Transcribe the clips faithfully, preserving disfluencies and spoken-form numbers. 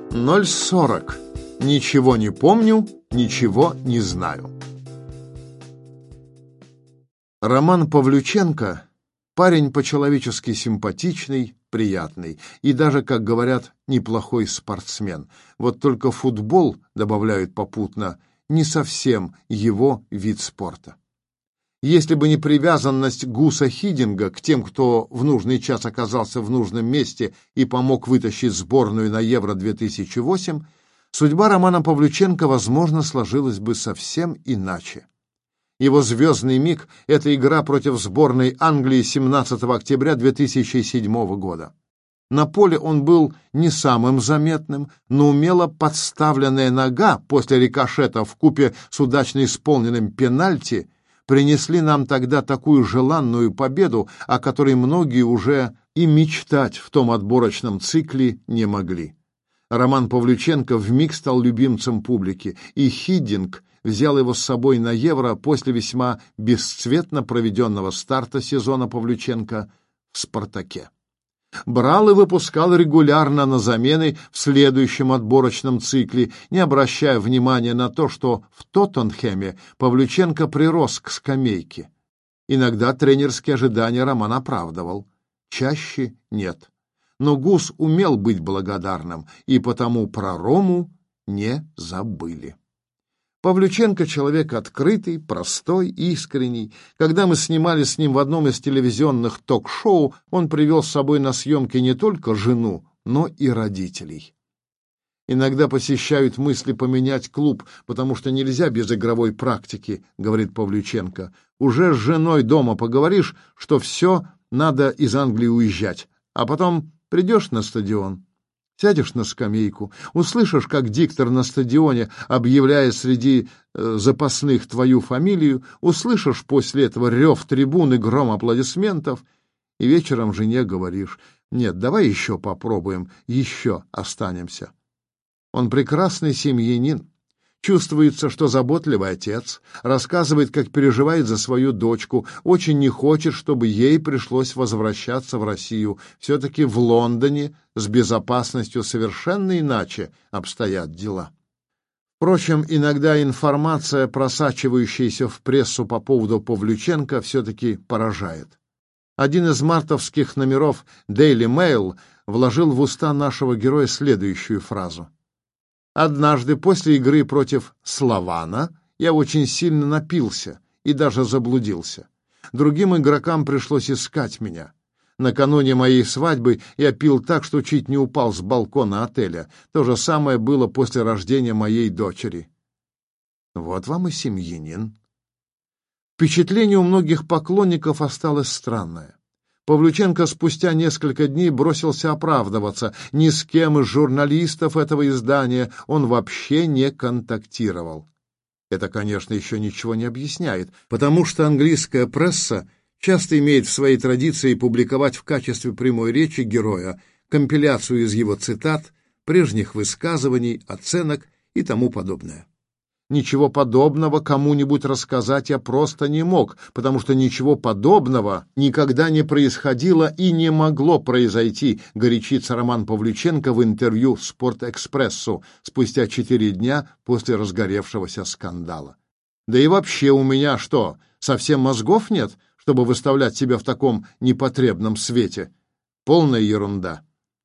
ноль сорок. Ничего не помню, ничего не знаю. Роман Павлюченко — парень по-человечески симпатичный, приятный и даже, как говорят, неплохой спортсмен. Вот только футбол, добавляют попутно, не совсем его вид спорта. Если бы не привязанность Гуса Хиддинга к тем, кто в нужный час оказался в нужном месте и помог вытащить сборную на Евро две тысячи восемь, судьба Романа Павлюченко, возможно, сложилась бы совсем иначе. Его звездный миг — это игра против сборной Англии семнадцатого октября две тысячи седьмого года. На поле он был не самым заметным, но умело подставленная нога после рикошета вкупе с удачно исполненным пенальти принесли нам тогда такую желанную победу, о которой многие уже и мечтать в том отборочном цикле не могли. Роман Павлюченко вмиг стал любимцем публики, и Хиддинг взял его с собой на Евро после весьма бесцветно проведенного старта сезона Павлюченко в «Спартаке». Брал и выпускал регулярно на замены в следующем отборочном цикле, не обращая внимания на то, что в Тоттенхэме Павлюченко прирос к скамейке. Иногда тренерские ожидания Роман оправдывал, чаще нет. Но Гус умел быть благодарным, и потому про Рому не забыли. Павлюченко человек открытый, простой, искренний. Когда мы снимали с ним в одном из телевизионных ток-шоу, он привел с собой на съемки не только жену, но и родителей. Иногда посещают мысли поменять клуб, потому что нельзя без игровой практики, говорит Павлюченко. Уже с женой дома поговоришь, что все, надо из Англии уезжать, а потом придешь на стадион. Сядешь на скамейку, услышишь, как диктор на стадионе объявляет среди э, запасных твою фамилию, услышишь после этого рев трибуны, гром аплодисментов, и вечером жене говоришь: «Нет, давай еще попробуем, еще останемся». Он прекрасный семьянин. Чувствуется, что заботливый отец, рассказывает, как переживает за свою дочку, очень не хочет, чтобы ей пришлось возвращаться в Россию. Все-таки в Лондоне с безопасностью совершенно иначе обстоят дела. Впрочем, иногда информация, просачивающаяся в прессу по поводу Павлюченко, все-таки поражает. Один из мартовских номеров Daily Mail вложил в уста нашего героя следующую фразу. «Однажды после игры против Слована я очень сильно напился и даже заблудился. Другим игрокам пришлось искать меня. Накануне моей свадьбы я пил так, что чуть не упал с балкона отеля. То же самое было после рождения моей дочери». Вот вам и семьянин. Впечатление у многих поклонников осталось странное. Павлюченко спустя несколько дней бросился оправдываться. Ни с кем из журналистов этого издания он вообще не контактировал. Это, конечно, еще ничего не объясняет, потому что английская пресса часто имеет в своей традиции публиковать в качестве прямой речи героя компиляцию из его цитат, прежних высказываний, оценок и тому подобное. Ничего подобного кому-нибудь рассказать я просто не мог, потому что ничего подобного никогда не происходило и не могло произойти, горячится Роман Павлюченко в интервью «Спортэкспрессу» спустя четыре дня после разгоревшегося скандала. Да и вообще у меня что, совсем мозгов нет, чтобы выставлять себя в таком непотребном свете? Полная ерунда.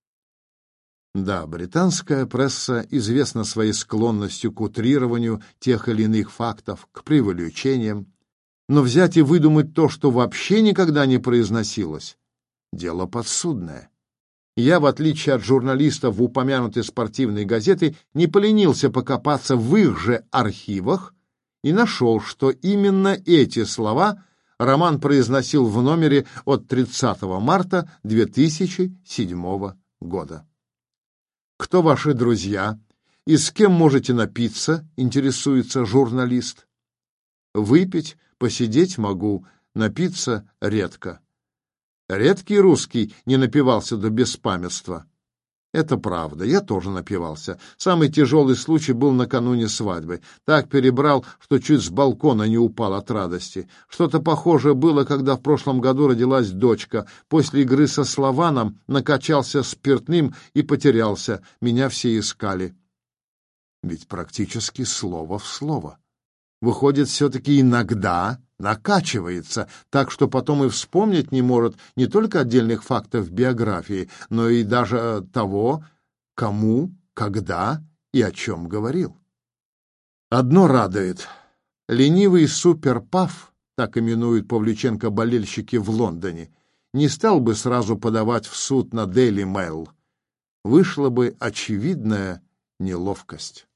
Да, британская пресса известна своей склонностью к утрированию тех или иных фактов, к преувеличениям, но взять и выдумать то, что вообще никогда не произносилось, дело подсудное. Я, в отличие от журналистов в упомянутой спортивной газете, не поленился покопаться в их же архивах и нашел, что именно эти слова Роман произносил в номере от тридцатого марта две тысячи седьмого года. «Кто ваши друзья? И с кем можете напиться?» — интересуется журналист. «Выпить, посидеть могу, напиться редко». Редкий русский не напивался до беспамятства. Это правда, я тоже напивался. Самый тяжелый случай был накануне свадьбы. Так перебрал, что чуть с балкона не упал от радости. Что-то похожее было, когда в прошлом году родилась дочка. После игры со Славаном накачался спиртным и потерялся. Меня все искали. Ведь практически слово в слово. Выходит, все-таки иногда накачивается, так что потом и вспомнить не может не только отдельных фактов биографии, но и даже того, кому, когда и о чем говорил. Одно радует. Ленивый суперпаф, так именуют Павлюченко болельщики в Лондоне, не стал бы сразу подавать в суд на Daily Mail. Вышла бы очевидная неловкость.